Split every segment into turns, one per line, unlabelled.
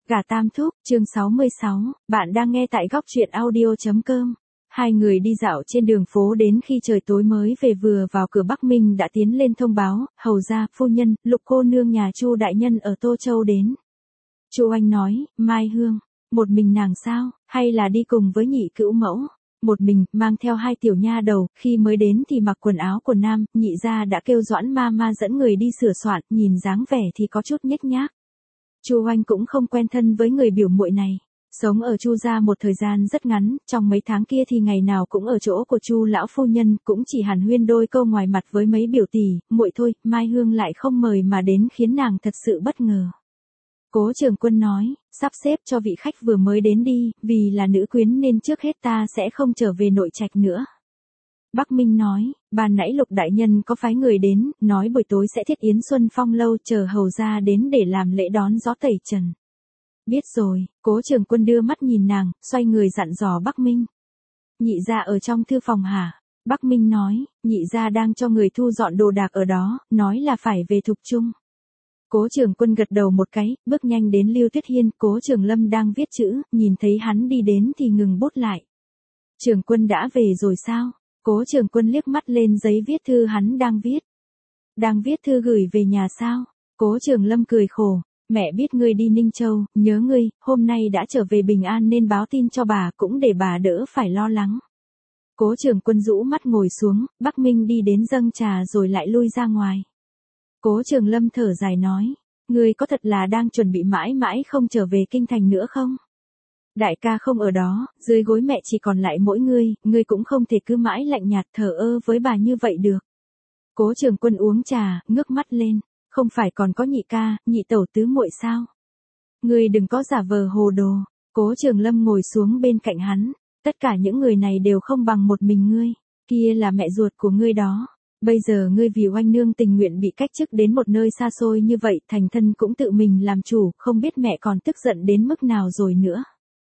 Gà Tam Thúc, chương 66, bạn đang nghe tại góc truyện audio.com. Hai người đi dạo trên đường phố đến khi trời tối mới về, vừa vào cửa Bắc Minh đã tiến lên thông báo, hầu gia, phu nhân, Lục cô nương nhà Chu đại nhân ở Tô Châu đến. Chu Anh nói, Mai Hương, một mình nàng sao, hay là đi cùng với nhị cữu mẫu? Một mình, mang theo hai tiểu nha đầu, khi mới đến thì mặc quần áo của nam, nhị gia đã kêu Doãn ma dẫn người đi sửa soạn, nhìn dáng vẻ thì có chút nhếch nhác. Chu Anh cũng không quen thân với người biểu muội này. Sống ở Chu gia một thời gian rất ngắn, trong mấy tháng kia thì ngày nào cũng ở chỗ của Chu lão phu nhân, cũng chỉ hàn huyên đôi câu ngoài mặt với mấy biểu tỷ, muội thôi, Mai Hương lại không mời mà đến khiến nàng thật sự bất ngờ. Cố Trường Quân nói, sắp xếp cho vị khách vừa mới đến đi, vì là nữ quyến nên trước hết ta sẽ không trở về nội trạch nữa. Bắc Minh nói, ban nãy Lục đại nhân có phái người đến, nói buổi tối sẽ thiết yến Xuân Phong lâu, chờ hầu gia đến để làm lễ đón gió tẩy trần. Biết rồi, Cố Trường Quân đưa mắt nhìn nàng, xoay người dặn dò Bắc Minh. Nhị gia ở trong thư phòng hả? Bắc Minh nói, nhị gia đang cho người thu dọn đồ đạc ở đó, nói là phải về Thục Trung. Cố Trường Quân gật đầu một cái, bước nhanh đến Lưu Tuyết Hiên, Cố Trường Lâm đang viết chữ, nhìn thấy hắn đi đến thì ngừng bút lại. Trường Quân đã về rồi sao? Cố Trường Quân liếc mắt lên giấy viết thư hắn đang viết. Đang viết thư gửi về nhà sao? Cố Trường Lâm cười khổ, mẹ biết ngươi đi Ninh Châu, nhớ ngươi, hôm nay đã trở về bình an nên báo tin cho bà, cũng để bà đỡ phải lo lắng. Cố Trường Quân rũ mắt ngồi xuống, Bắc Minh đi đến dâng trà rồi lại lui ra ngoài. Cố Trường Lâm thở dài nói, ngươi có thật là đang chuẩn bị mãi mãi không trở về kinh thành nữa không? Đại ca không ở đó, dưới gối mẹ chỉ còn lại mỗi ngươi cũng không thể cứ mãi lạnh nhạt thờ ơ với bà như vậy được. Cố Trường Quân uống trà, ngước mắt lên, không phải còn có nhị ca, nhị tẩu tứ muội sao? Ngươi đừng có giả vờ hồ đồ. Cố Trường Lâm ngồi xuống bên cạnh hắn, tất cả những người này đều không bằng một mình ngươi, kia là mẹ ruột của ngươi đó. Bây giờ ngươi vì oanh nương tình nguyện bị cách chức đến một nơi xa xôi như vậy, thành thân cũng tự mình làm chủ, không biết mẹ còn tức giận đến mức nào rồi nữa.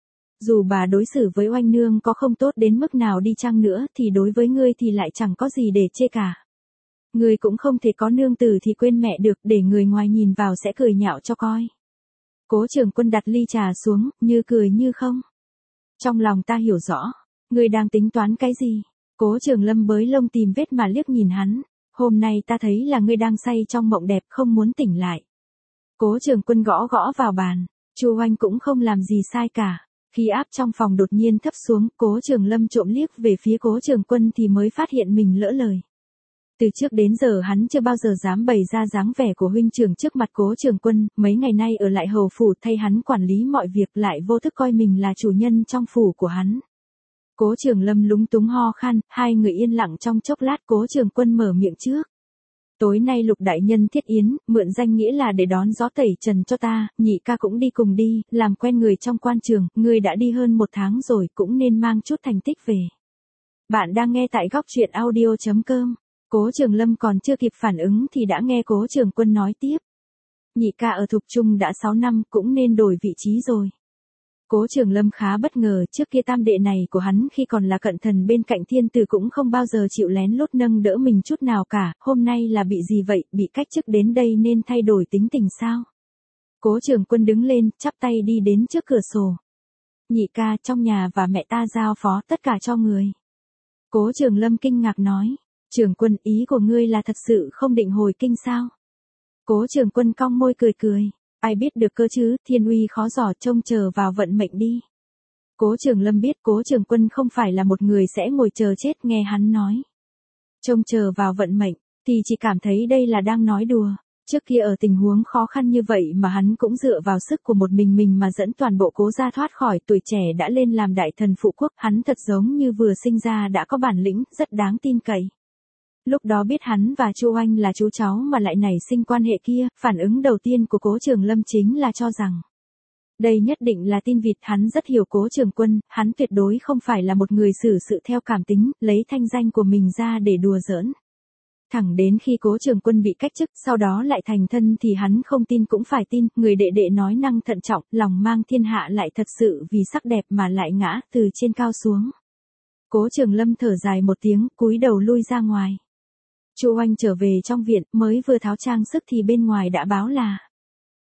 Dù bà đối xử với oanh nương có không tốt đến mức nào đi chăng nữa thì đối với ngươi thì lại chẳng có gì để chê cả. Ngươi cũng không thể có nương tử thì quên mẹ được, để người ngoài nhìn vào sẽ cười nhạo cho coi. Cố Trường Quân đặt ly trà xuống, như cười như không. Trong lòng ta hiểu rõ, ngươi đang tính toán cái gì? Cố Trường Lâm bới lông tìm vết mà liếc nhìn hắn, hôm nay ta thấy là ngươi đang say trong mộng đẹp không muốn tỉnh lại. Cố Trường Quân gõ gõ vào bàn, Chu Oanh cũng không làm gì sai cả. Khí áp trong phòng đột nhiên thấp xuống, Cố Trường Lâm trộm liếc về phía Cố Trường Quân thì mới phát hiện mình lỡ lời. Từ trước đến giờ hắn chưa bao giờ dám bày ra dáng vẻ của huynh trưởng trước mặt Cố Trường Quân, mấy ngày nay ở lại hầu phủ thay hắn quản lý mọi việc, lại vô thức coi mình là chủ nhân trong phủ của hắn. Cố Trường Lâm lúng túng ho khan, hai người yên lặng trong chốc lát. Cố Trường Quân mở miệng trước. Tối nay Lục đại nhân thiết yến, mượn danh nghĩa là để đón gió tẩy trần cho ta, nhị ca cũng đi cùng đi, làm quen người trong quan trường, ngươi đã đi hơn 1 tháng rồi, cũng nên mang chút thành tích về. Bạn đang nghe tại góc truyện audio.com. Cố Trường Lâm còn chưa kịp phản ứng thì đã nghe Cố Trường Quân nói tiếp. Nhị ca ở Thục Trung đã 6 năm, cũng nên đổi vị trí rồi. Cố Trường Lâm khá bất ngờ, trước kia tam đệ này của hắn khi còn là cận thần bên cạnh thiên tử cũng không bao giờ chịu lén lút nâng đỡ mình chút nào cả, hôm nay là bị gì vậy, bị cách chức đến đây nên thay đổi tính tình sao? Cố Trường Quân đứng lên, chắp tay đi đến trước cửa sổ. Nhị ca, trong nhà và mẹ ta giao phó tất cả cho người. Cố Trường Lâm kinh ngạc nói, Trường Quân, ý của ngươi là thật sự không định hồi kinh sao? Cố Trường Quân cong môi cười cười. Ai biết được cơ chứ, thiên uy khó dò, trông chờ vào vận mệnh đi. Cố Trường Lâm biết Cố Trường Quân không phải là một người sẽ ngồi chờ chết, nghe hắn nói. Trông chờ vào vận mệnh, thì chỉ cảm thấy đây là đang nói đùa. Trước kia ở tình huống khó khăn như vậy mà hắn cũng dựa vào sức của một mình mà dẫn toàn bộ Cố gia thoát khỏi, tuổi trẻ đã lên làm đại thần phụ quốc, hắn thật giống như vừa sinh ra đã có bản lĩnh, rất đáng tin cậy. Lúc đó biết hắn và Chu Oanh là chú cháu mà lại nảy sinh quan hệ kia, phản ứng đầu tiên của Cố Trường Lâm chính là cho rằng đây nhất định là tin vịt. Hắn rất hiểu Cố Trường Quân, hắn tuyệt đối không phải là một người xử sự theo cảm tính, lấy thanh danh của mình ra để đùa giỡn. Thẳng đến khi Cố Trường Quân bị cách chức, sau đó lại thành thân thì hắn không tin cũng phải tin, người đệ đệ nói năng thận trọng, lòng mang thiên hạ lại thật sự vì sắc đẹp mà lại ngã từ trên cao xuống. Cố Trường Lâm thở dài một tiếng, cúi đầu lui ra ngoài. Chu Oanh trở về trong viện, mới vừa tháo trang sức thì bên ngoài đã báo là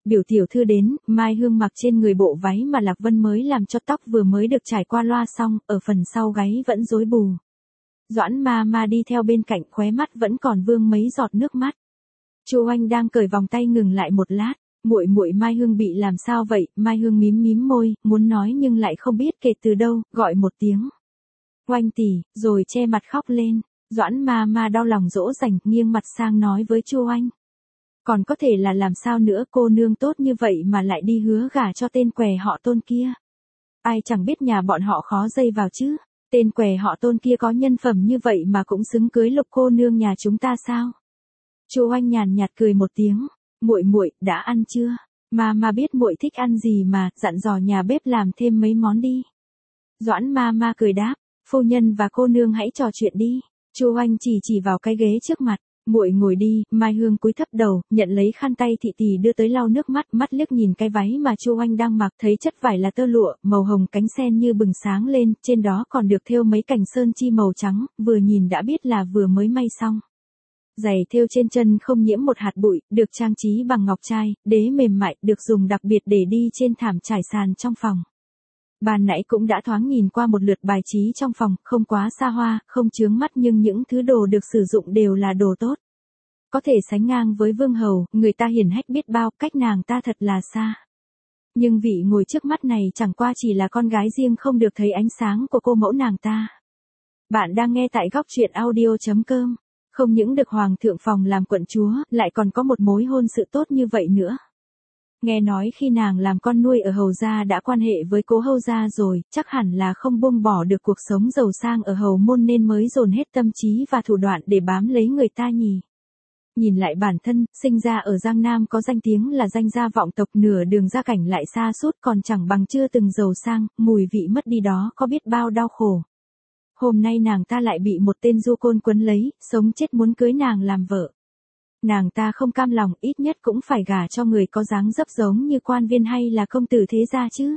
biểu tiểu thư đến, Mai Hương mặc trên người bộ váy mà Lạc Vân mới làm cho, tóc vừa mới được trải qua loa xong, ở phần sau gáy vẫn rối bù. Doãn ma ma đi theo bên cạnh, khóe mắt vẫn còn vương mấy giọt nước mắt. Chu Oanh đang cởi vòng tay ngừng lại một lát, muội muội Mai Hương bị làm sao vậy? Mai Hương mím mím môi, muốn nói nhưng lại không biết kể từ đâu, gọi một tiếng. Oanh tỷ, rồi che mặt khóc lên. Doãn ma ma đau lòng dỗ dành, nghiêng mặt sang nói với Chu Oanh. Còn có thể là làm sao nữa, cô nương tốt như vậy mà lại đi hứa gả cho tên què họ Tôn kia. Ai chẳng biết nhà bọn họ khó dây vào chứ. Tên què họ Tôn kia có nhân phẩm như vậy mà cũng xứng cưới Lục cô nương nhà chúng ta sao? Chu Oanh nhàn nhạt cười một tiếng, muội muội đã ăn chưa? Ma biết muội thích ăn gì mà, dặn dò nhà bếp làm thêm mấy món đi. Doãn ma ma cười đáp, phu nhân và cô nương hãy trò chuyện đi. Chu Oanh chỉ vào cái ghế trước mặt, muội ngồi đi. Mai Hương cúi thấp đầu, nhận lấy khăn tay thị tỷ đưa tới lau nước mắt, mắt liếc nhìn cái váy mà Chu Oanh đang mặc, thấy chất vải là tơ lụa, màu hồng cánh sen như bừng sáng lên, trên đó còn được thêu mấy cành sơn chi màu trắng, vừa nhìn đã biết là vừa mới may xong. Giày thêu trên chân không nhiễm một hạt bụi, được trang trí bằng ngọc trai, đế mềm mại, được dùng đặc biệt để đi trên thảm trải sàn trong phòng. Ban nãy cũng đã thoáng nhìn qua một lượt bài trí trong phòng, không quá xa hoa, không chướng mắt nhưng những thứ đồ được sử dụng đều là đồ tốt. Có thể sánh ngang với vương hầu, người ta hiển hách biết bao, cách nàng ta thật là xa. Nhưng vị ngồi trước mắt này chẳng qua chỉ là con gái riêng không được thấy ánh sáng của cô mẫu nàng ta. Bạn đang nghe tại góc truyện audio.com. Không những được hoàng thượng phòng làm quận chúa, lại còn có một mối hôn sự tốt như vậy nữa. Nghe nói khi nàng làm con nuôi ở hầu gia đã quan hệ với cố hầu gia rồi, chắc hẳn là không buông bỏ được cuộc sống giàu sang ở hầu môn nên mới dồn hết tâm trí và thủ đoạn để bám lấy người ta nhỉ. Nhìn lại bản thân, sinh ra ở Giang Nam có danh tiếng là danh gia vọng tộc, nửa đường gia cảnh lại xa sút còn chẳng bằng chưa từng giàu sang, mùi vị mất đi đó có biết bao đau khổ. Hôm nay nàng ta lại bị một tên du côn quấn lấy, sống chết muốn cưới nàng làm vợ. Nàng ta không cam lòng, ít nhất cũng phải gả cho người có dáng dấp giống như quan viên hay là công tử thế gia chứ.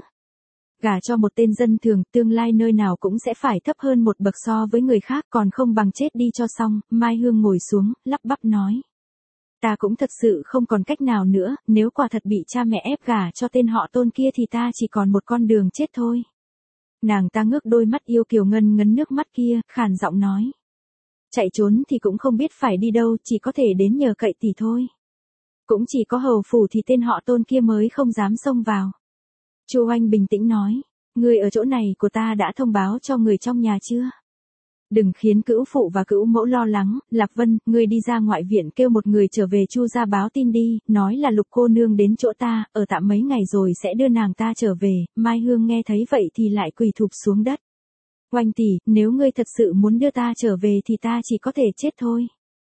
Gả cho một tên dân thường, tương lai nơi nào cũng sẽ phải thấp hơn một bậc so với người khác, còn không bằng chết đi cho xong. Mai Hương ngồi xuống, lắp bắp nói. Ta cũng thật sự không còn cách nào nữa, nếu quả thật bị cha mẹ ép gả cho tên họ Tôn kia thì ta chỉ còn một con đường chết thôi. Nàng ta ngước đôi mắt yêu kiều ngân ngấn nước mắt kia, khàn giọng nói. Chạy trốn thì cũng không biết phải đi đâu, chỉ có thể đến nhờ cậy tỷ thôi. Cũng chỉ có hầu phủ thì tên họ Tôn kia mới không dám xông vào. Chu Oanh bình tĩnh nói, người ở chỗ này của ta đã thông báo cho người trong nhà chưa? Đừng khiến cữu phụ và cữu mẫu lo lắng. Lạc Vân, ngươi đi ra ngoại viện kêu một người trở về Chu gia báo tin đi, nói là Lục cô nương đến chỗ ta, ở tạm mấy ngày rồi sẽ đưa nàng ta trở về. Mai Hương nghe thấy vậy thì lại quỳ thụp xuống đất. Oanh tỷ, nếu ngươi thật sự muốn đưa ta trở về thì ta chỉ có thể chết thôi.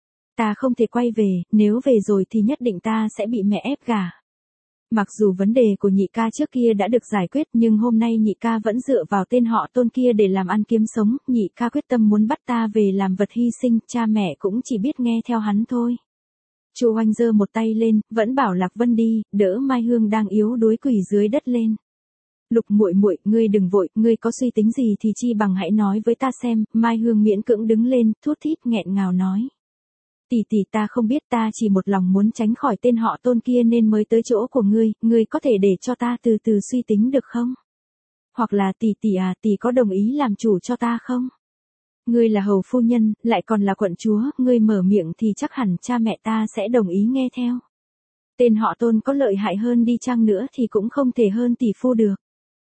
Ta không thể quay về, nếu về rồi thì nhất định ta sẽ bị mẹ ép gả. Mặc dù vấn đề của nhị ca trước kia đã được giải quyết nhưng hôm nay nhị ca vẫn dựa vào tên họ Tôn kia để làm ăn kiếm sống, nhị ca quyết tâm muốn bắt ta về làm vật hy sinh, cha mẹ cũng chỉ biết nghe theo hắn thôi. Chu Oanh giơ một tay lên, vẫn bảo Lạc Vân đi, đỡ Mai Hương đang yếu đuối quỳ dưới đất lên. Lục muội muội, ngươi đừng vội, ngươi có suy tính gì thì chi bằng hãy nói với ta xem. Mai Hương miễn cưỡng đứng lên, thút thít nghẹn ngào nói. Tỷ tỷ, ta không biết, ta chỉ một lòng muốn tránh khỏi tên họ Tôn kia nên mới tới chỗ của ngươi có thể để cho ta từ từ suy tính được không? Hoặc là tỷ tỷ có đồng ý làm chủ cho ta không? Ngươi là hầu phu nhân, lại còn là quận chúa, ngươi mở miệng thì chắc hẳn cha mẹ ta sẽ đồng ý nghe theo. Tên họ Tôn có lợi hại hơn đi chăng nữa thì cũng không thể hơn tỷ phu được.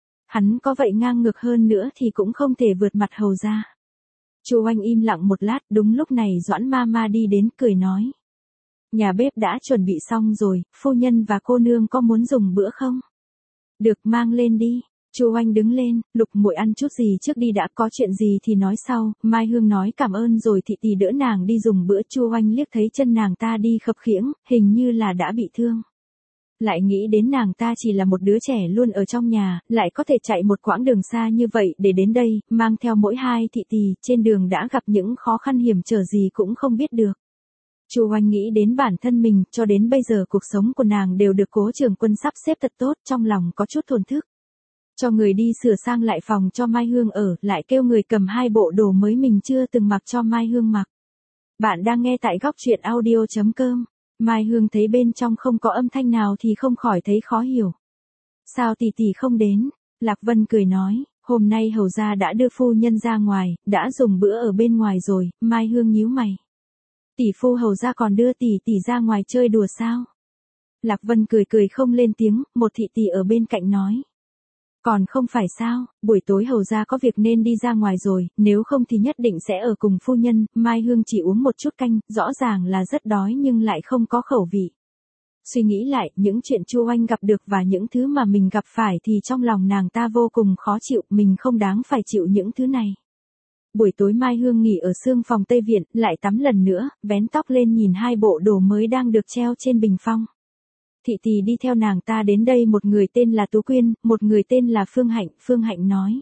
Hắn có vậy ngang ngược hơn nữa thì cũng không thể vượt mặt hầu ra. Chu Oanh im lặng một lát, đúng lúc này Doãn ma ma đi đến cười nói. Nhà bếp đã chuẩn bị xong rồi, phu nhân và cô nương có muốn dùng bữa không? Được, mang lên đi. Chu Oanh đứng lên, Lục muội ăn chút gì trước đi đã, có chuyện gì thì nói sau. Mai Hương nói cảm ơn rồi thị tỷ đỡ nàng đi dùng bữa. Chu Oanh liếc thấy chân nàng ta đi khập khiễng, hình như là đã bị thương. Lại nghĩ đến nàng ta chỉ là một đứa trẻ luôn ở trong nhà, lại có thể chạy một quãng đường xa như vậy để đến đây, mang theo mỗi hai thị tỷ, trên đường đã gặp những khó khăn hiểm trở gì cũng không biết được. Chu Oanh nghĩ đến bản thân mình, cho đến bây giờ cuộc sống của nàng đều được Cố Trường Quân sắp xếp thật tốt, trong lòng có chút thổn thức. Cho người đi sửa sang lại phòng cho Mai Hương ở, lại kêu người cầm 2 bộ đồ mới mình chưa từng mặc cho Mai Hương mặc. Bạn đang nghe tại góc truyện audio.com. Mai Hương thấy bên trong không có âm thanh nào thì không khỏi thấy khó hiểu. Sao tỷ tỷ không đến? Lạc Vân cười nói, hôm nay hầu gia đã đưa phu nhân ra ngoài, đã dùng bữa ở bên ngoài rồi. Mai Hương nhíu mày. Tỷ phu hầu gia còn đưa tỷ tỷ ra ngoài chơi đùa sao? Lạc Vân cười cười không lên tiếng, một thị tỷ ở bên cạnh nói. Còn không phải sao, buổi tối hầu gia có việc nên đi ra ngoài rồi, nếu không thì nhất định sẽ ở cùng phu nhân. Mai Hương chỉ uống một chút canh, rõ ràng là rất đói nhưng lại không có khẩu vị. Suy nghĩ lại, những chuyện Chu Oanh gặp được và những thứ mà mình gặp phải thì trong lòng nàng ta vô cùng khó chịu, mình không đáng phải chịu những thứ này. Buổi tối Mai Hương nghỉ ở sương phòng Tây Viện, lại tắm lần nữa, vén tóc lên nhìn hai bộ đồ mới đang được treo trên bình phong. Thị tỷ đi theo nàng ta đến đây, một người tên là Tú Quyên, một người tên là Phương Hạnh. Phương Hạnh nói.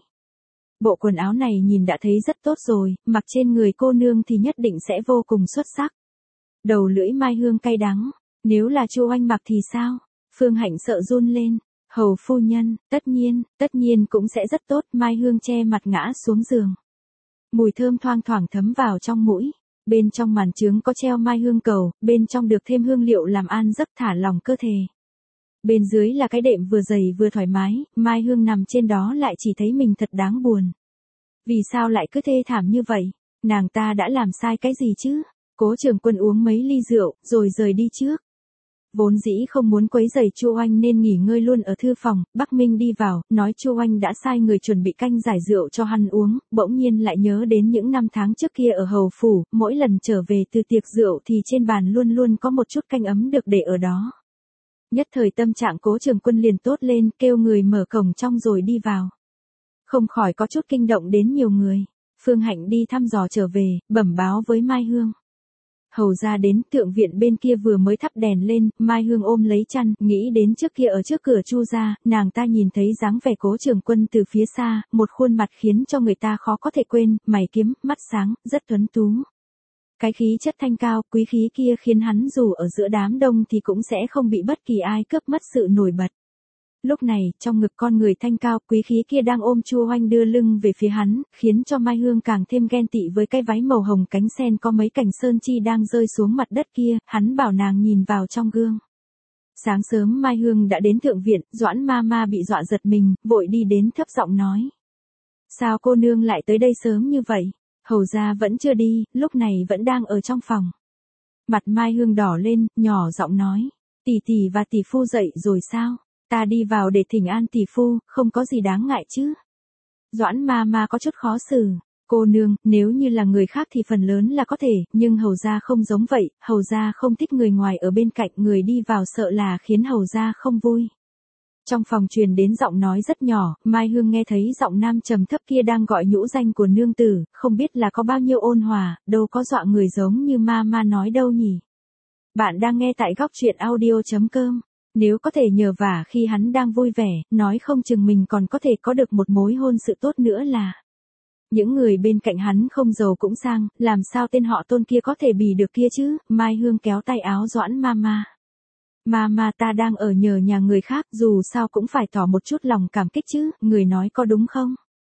Bộ quần áo này nhìn đã thấy rất tốt rồi, mặc trên người cô nương thì nhất định sẽ vô cùng xuất sắc. Đầu lưỡi Mai Hương cay đắng. Nếu là Chu Oanh mặc thì sao? Phương Hạnh sợ run lên. Hầu phu nhân, tất nhiên cũng sẽ rất tốt. Mai Hương che mặt ngã xuống giường. Mùi thơm thoang thoảng thấm vào trong mũi. Bên trong màn trướng có treo mai hương cầu, bên trong được thêm hương liệu làm an giấc thả lỏng cơ thể. Bên dưới là cái đệm vừa dày vừa thoải mái, Mai Hương nằm trên đó lại chỉ thấy mình thật đáng buồn. Vì sao lại cứ thê thảm như vậy? Nàng ta đã làm sai cái gì chứ? Cố Trường Quân uống mấy ly rượu, rồi rời đi trước. Vốn dĩ không muốn quấy rầy Chu Oanh nên nghỉ ngơi luôn ở thư phòng. Bắc Minh đi vào, nói Chu Oanh đã sai người chuẩn bị canh giải rượu cho hắn uống, bỗng nhiên lại nhớ đến những năm tháng trước kia ở hầu phủ, mỗi lần trở về từ tiệc rượu thì trên bàn luôn luôn có một chút canh ấm được để ở đó. Nhất thời tâm trạng Cố Trường Quân liền tốt lên, kêu người mở cổng trong rồi đi vào. Không khỏi có chút kinh động đến nhiều người. Phương Hạnh đi thăm dò trở về, bẩm báo với Mai Hương. Hầu ra đến, thượng viện bên kia vừa mới thắp đèn lên. Mai Hương ôm lấy chăn, nghĩ đến trước kia ở trước cửa Chu gia, nàng ta nhìn thấy dáng vẻ Cố Trường Quân từ phía xa, một khuôn mặt khiến cho người ta khó có thể quên, mày kiếm, mắt sáng, rất tuấn tú. Cái khí chất thanh cao, quý khí kia khiến hắn dù ở giữa đám đông thì cũng sẽ không bị bất kỳ ai cướp mất sự nổi bật. Lúc này, trong ngực con người thanh cao, quý khí kia đang ôm Chu Oanh đưa lưng về phía hắn, khiến cho Mai Hương càng thêm ghen tị với cái váy màu hồng cánh sen có mấy cành sơn chi đang rơi xuống mặt đất kia. Hắn bảo nàng nhìn vào trong gương. Sáng sớm Mai Hương đã đến thượng viện, Doãn ma ma bị dọa giật mình, vội đi đến thấp giọng nói. Sao cô nương lại tới đây sớm như vậy? Hầu gia vẫn chưa đi, lúc này vẫn đang ở trong phòng. Mặt Mai Hương đỏ lên, nhỏ giọng nói. Tỷ tỷ và tỷ phu dậy rồi sao? Ta đi vào để thỉnh an tỷ phu, không có gì đáng ngại chứ. Doãn ma ma có chút khó xử. Cô nương, nếu như là người khác thì phần lớn là có thể, nhưng hầu gia không giống vậy, hầu gia không thích người ngoài ở bên cạnh, người đi vào sợ là khiến hầu gia không vui. Trong phòng truyền đến giọng nói rất nhỏ, Mai Hương nghe thấy giọng nam trầm thấp kia đang gọi nhũ danh của nương tử, không biết là có bao nhiêu ôn hòa, đâu có dọa người giống như ma ma nói đâu nhỉ. Bạn đang nghe tại góc truyện audio.com. Nếu có thể nhờ vả khi hắn đang vui vẻ, nói không chừng mình còn có thể có được một mối hôn sự tốt nữa là. Những người bên cạnh hắn không giàu cũng sang, làm sao tên họ Tôn kia có thể bì được kia chứ? Mai Hương kéo tay áo Doãn Mama. Mama, ta đang ở nhờ nhà người khác, dù sao cũng phải tỏ một chút lòng cảm kích chứ, người nói có đúng không?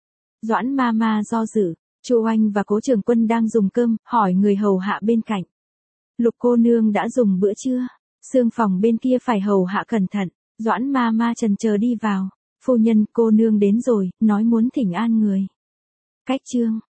Doãn Mama do dự. Chu Oanh và Cố Trường Quân đang dùng cơm, hỏi người hầu hạ bên cạnh. Lục cô nương đã dùng bữa chưa? Sương phòng bên kia phải hầu hạ cẩn thận. Doãn ma ma chần chờ đi vào. Phu nhân, cô nương đến rồi, nói muốn thỉnh an người. Cách chương.